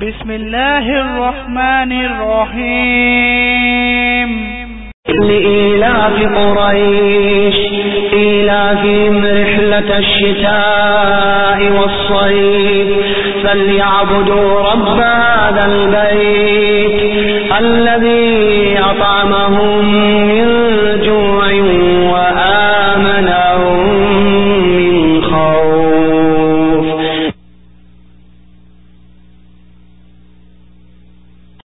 बिस्मिल्लाहिर रहमानिर रहीम। لإيلاف قريش إيلافهم رحلة الشتاء والصيف فليعبدوا رب هذا البيت الذي أطعمهم